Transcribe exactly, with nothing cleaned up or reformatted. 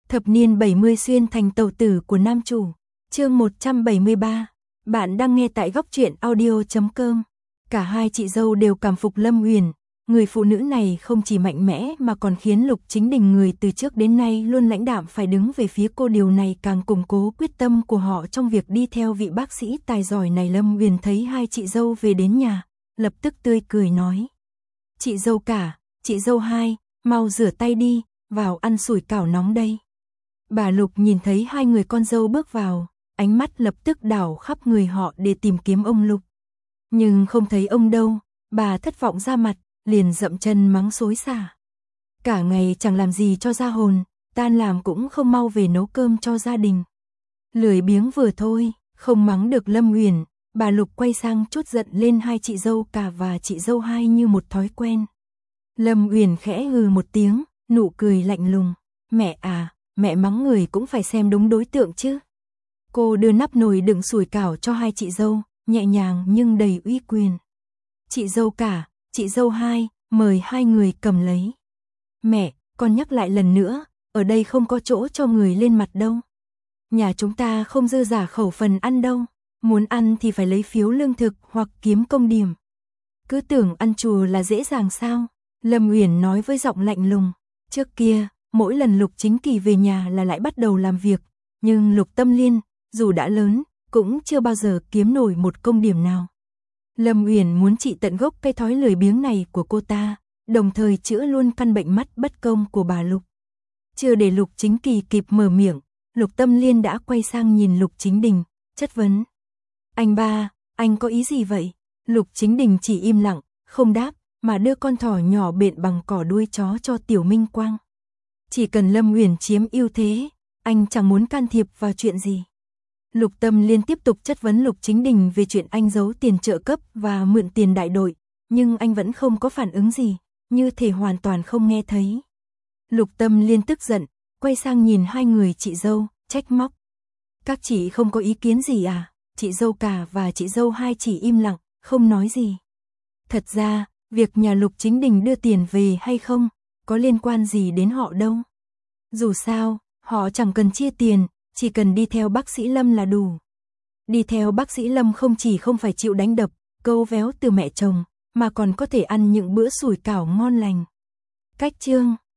Thập niên bảy mươi xuyên thành tàu tử của nam chủ. Chương một trăm bảy mươi ba. Bạn đang nghe tại góc truyện audio chấm com. Cả hai chị dâu đều cảm phục Lâm Uyển, người phụ nữ này không chỉ mạnh mẽ mà còn khiến Lục Chính Đình, người từ trước đến nay luôn lãnh đạm, phải đứng về phía cô. Điều này càng củng cố quyết tâm của họ trong việc đi theo vị bác sĩ tài giỏi này. Lâm Uyển thấy hai chị dâu về đến nhà, lập tức tươi cười nói: "Chị dâu cả, chị dâu hai, mau rửa tay đi, vào ăn sủi cảo nóng đây." Bà Lục nhìn thấy hai người con dâu bước vào, ánh mắt lập tức đảo khắp người họ để tìm kiếm ông Lục. Nhưng không thấy ông đâu, bà thất vọng ra mặt, liền dậm chân mắng xối xả. Cả ngày chẳng làm gì cho ra hồn, tan làm cũng không mau về nấu cơm cho gia đình. Lười biếng vừa thôi, không mắng được Lâm Uyển, bà Lục quay sang trút giận lên hai chị dâu cả và chị dâu hai như một thói quen. Lâm Uyển khẽ hừ một tiếng, nụ cười lạnh lùng: "Mẹ à, mẹ mắng người cũng phải xem đúng đối tượng chứ." Cô đưa nắp nồi đựng sủi cảo cho hai chị dâu, nhẹ nhàng nhưng đầy uy quyền. "Chị dâu cả, chị dâu hai, mời hai người cầm lấy." "Mẹ, con nhắc lại lần nữa, ở đây không có chỗ cho người lên mặt đâu. Nhà chúng ta không dư giả khẩu phần ăn đâu, muốn ăn thì phải lấy phiếu lương thực hoặc kiếm công điểm. Cứ tưởng ăn chùa là dễ dàng sao?" Lâm Uyển nói với giọng lạnh lùng. Trước kia, mỗi lần Lục Chính Kỳ về nhà là lại bắt đầu làm việc, nhưng Lục Tâm Liên, dù đã lớn, cũng chưa bao giờ kiếm nổi một công điểm nào. Lâm Uyển muốn trị tận gốc cái thói lười biếng này của cô ta, đồng thời chữa luôn căn bệnh mắt bất công của bà Lục. Chưa để Lục Chính Kỳ kịp mở miệng, Lục Tâm Liên đã quay sang nhìn Lục Chính Đình, chất vấn: "Anh ba, anh có ý gì vậy?" Lục Chính Đình chỉ im lặng, không đáp, mà đưa con thỏ nhỏ bện bằng cỏ đuôi chó cho Tiểu Minh Quang. Chỉ cần Lâm Uyển chiếm ưu thế, anh chẳng muốn can thiệp vào chuyện gì. Lục Tâm Liên tiếp tục chất vấn Lục Chính Đình về chuyện anh giấu tiền trợ cấp và mượn tiền đại đội, nhưng anh vẫn không có phản ứng gì, như thể hoàn toàn không nghe thấy. Lục Tâm Liên tức giận, quay sang nhìn hai người chị dâu, trách móc: "Các chị không có ý kiến gì à?" Chị dâu cả và chị dâu hai chỉ im lặng, không nói gì. Thật ra, việc nhà Lục Chính Đình đưa tiền về hay không, có liên quan gì đến họ đâu. Dù sao, họ chẳng cần chia tiền, chỉ cần đi theo bác sĩ Lâm là đủ. Đi theo bác sĩ Lâm không chỉ không phải chịu đánh đập, câu véo từ mẹ chồng, mà còn có thể ăn những bữa sủi cảo ngon lành. Cách chương